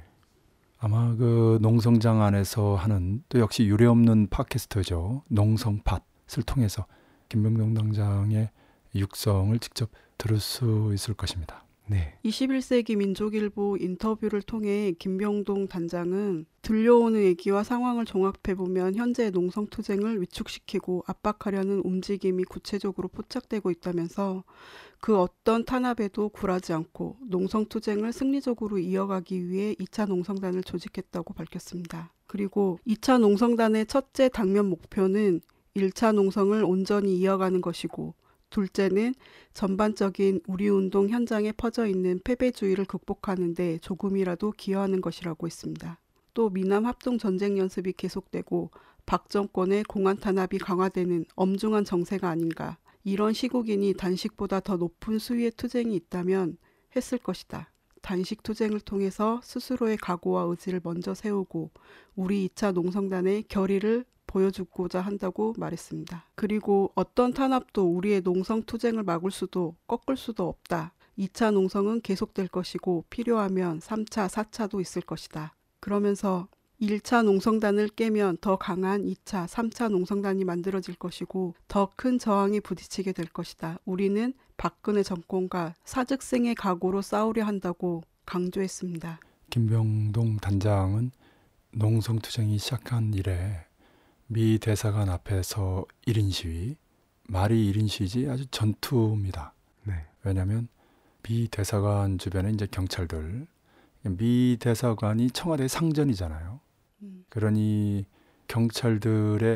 아마 그 농성장 안에서 하는 또 역시 유례없는 팟캐스트죠. 농성팟을 통해서 김병동 당장의 육성을 직접 들을 수 있을 것입니다. 네. 21세기 민족일보 인터뷰를 통해 김병동 단장은 들려오는 얘기와 상황을 종합해보면 현재 농성투쟁을 위축시키고 압박하려는 움직임이 구체적으로 포착되고 있다면서 그 어떤 탄압에도 굴하지 않고 농성투쟁을 승리적으로 이어가기 위해 2차 농성단을 조직했다고 밝혔습니다. 그리고 2차 농성단의 첫째 당면 목표는 1차 농성을 온전히 이어가는 것이고 둘째는 전반적인 우리 운동 현장에 퍼져 있는 패배주의를 극복하는 데 조금이라도 기여하는 것이라고 했습니다. 또 미남 합동 전쟁 연습이 계속되고 박 정권의 공안 탄압이 강화되는 엄중한 정세가 아닌가. 이런 시국이니 단식보다 더 높은 수위의 투쟁이 있다면 했을 것이다. 단식 투쟁을 통해서 스스로의 각오와 의지를 먼저 세우고 우리 2차 농성단의 결의를 보여주고자 한다고 말했습니다. 그리고 어떤 탄압도 우리의 농성 투쟁을 막을 수도 꺾을 수도 없다. 2차 농성은 계속될 것이고 필요하면 3차, 4차도 있을 것이다. 그러면서 1차 농성단을 깨면 더 강한 2차, 3차 농성단이 만들어질 것이고 더 큰 저항이 부딪히게 될 것이다. 우리는 박근혜 정권과 사즉생의 각오로 싸우려 한다고 강조했습니다. 김병동 단장은 농성투쟁이 시작한 이래 미 대사관 앞에서 1인 시위, 말이 1인 시위지 아주 전투입니다. 네. 왜냐하면 미 대사관 주변에 이제 경찰들, 미 대사관이 청와대 상전이잖아요. 그러니 경찰들의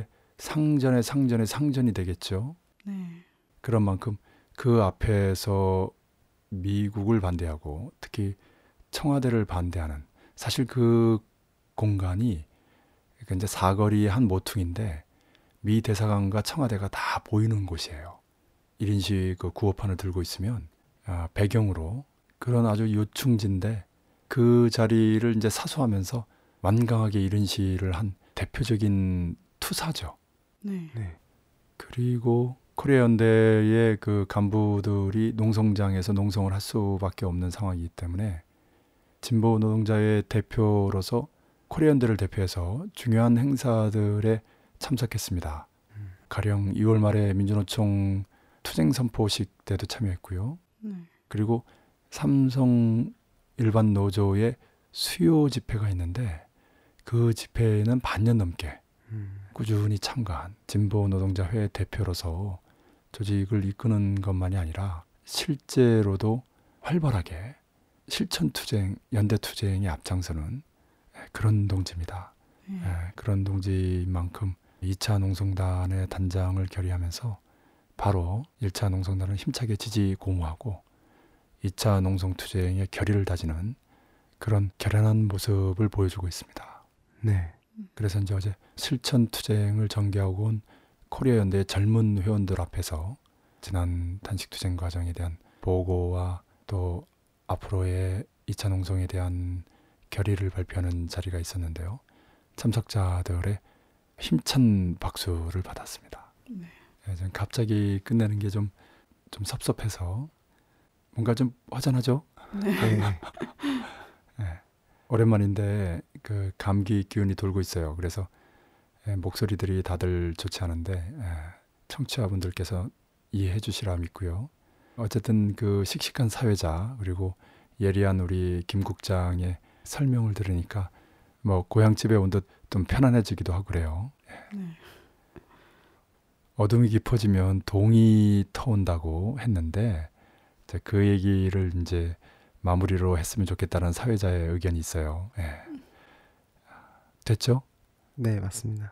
상전이 되겠죠. 네. 그런 만큼 그 앞에서 미국을 반대하고 특히 청와대를 반대하는, 사실 그 공간이 이제 사거리 한 모퉁인데 미 대사관과 청와대가 다 보이는 곳이에요. 1인식 그 구호판을 들고 있으면 배경으로 그런 아주 요충지인데 그 자리를 이제 사수하면서 완강하게 1인시를 한 대표적인 투사죠. 네. 네. 그리고 코리아 연대의 그 간부들이 농성장에서 농성을 할 수밖에 없는 상황이기 때문에 진보 노동자의 대표로서 코리아 연대를 대표해서 중요한 행사들에 참석했습니다. 가령 2월 말에 민주노총 투쟁 선포식 때도 참여했고요. 네. 그리고 삼성 일반 노조의 수요 집회가 있는데 그 집회에는 반년 넘게 꾸준히 참가한 진보 노동자회 대표로서 조직을 이끄는 것만이 아니라 실제로도 활발하게 실천투쟁, 연대투쟁에 앞장서는 그런 동지입니다. 그런 동지인 만큼 2차 농성단의 단장을 결의하면서 바로 1차 농성단을 힘차게 지지 고무하고 2차 농성투쟁의 결의를 다지는 그런 결연한 모습을 보여주고 있습니다. 네. 그래서 이제 어제 실천투쟁을 전개하고 온 코리아 연대의 젊은 회원들 앞에서 지난 단식투쟁 과정에 대한 보고와 또 앞으로의 2차 농성에 대한 결의를 발표하는 자리가 있었는데요. 참석자들의 힘찬 박수를 받았습니다. 네. 저는 갑자기 끝내는 게 좀 섭섭해서 뭔가 좀 허전하죠? 네. 네. 네. 오랜만인데 그 감기 기운이 돌고 있어요. 그래서 목소리들이 다들 좋지 않은데 청취자분들께서 이해해 주시라 믿고요. 어쨌든 그 씩씩한 사회자 그리고 예리한 우리 김 국장의 설명을 들으니까 뭐 고향집에 온 듯 좀 편안해지기도 하고 그래요. 네. 어둠이 깊어지면 동이 터온다고 했는데 그 얘기를 이제 마무리로 했으면 좋겠다는 사회자의 의견이 있어요. 예. 됐죠? 네, 맞습니다.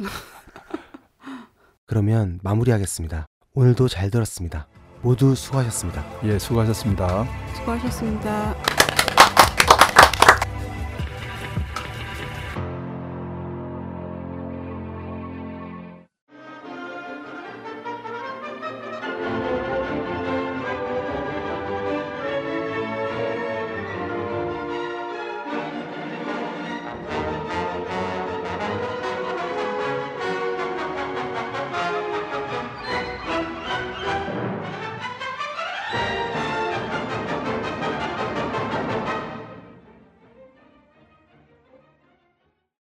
그러면 마무리하겠습니다. 오늘도 잘 들었습니다. 모두 수고하셨습니다. 예, 수고하셨습니다. 수고하셨습니다.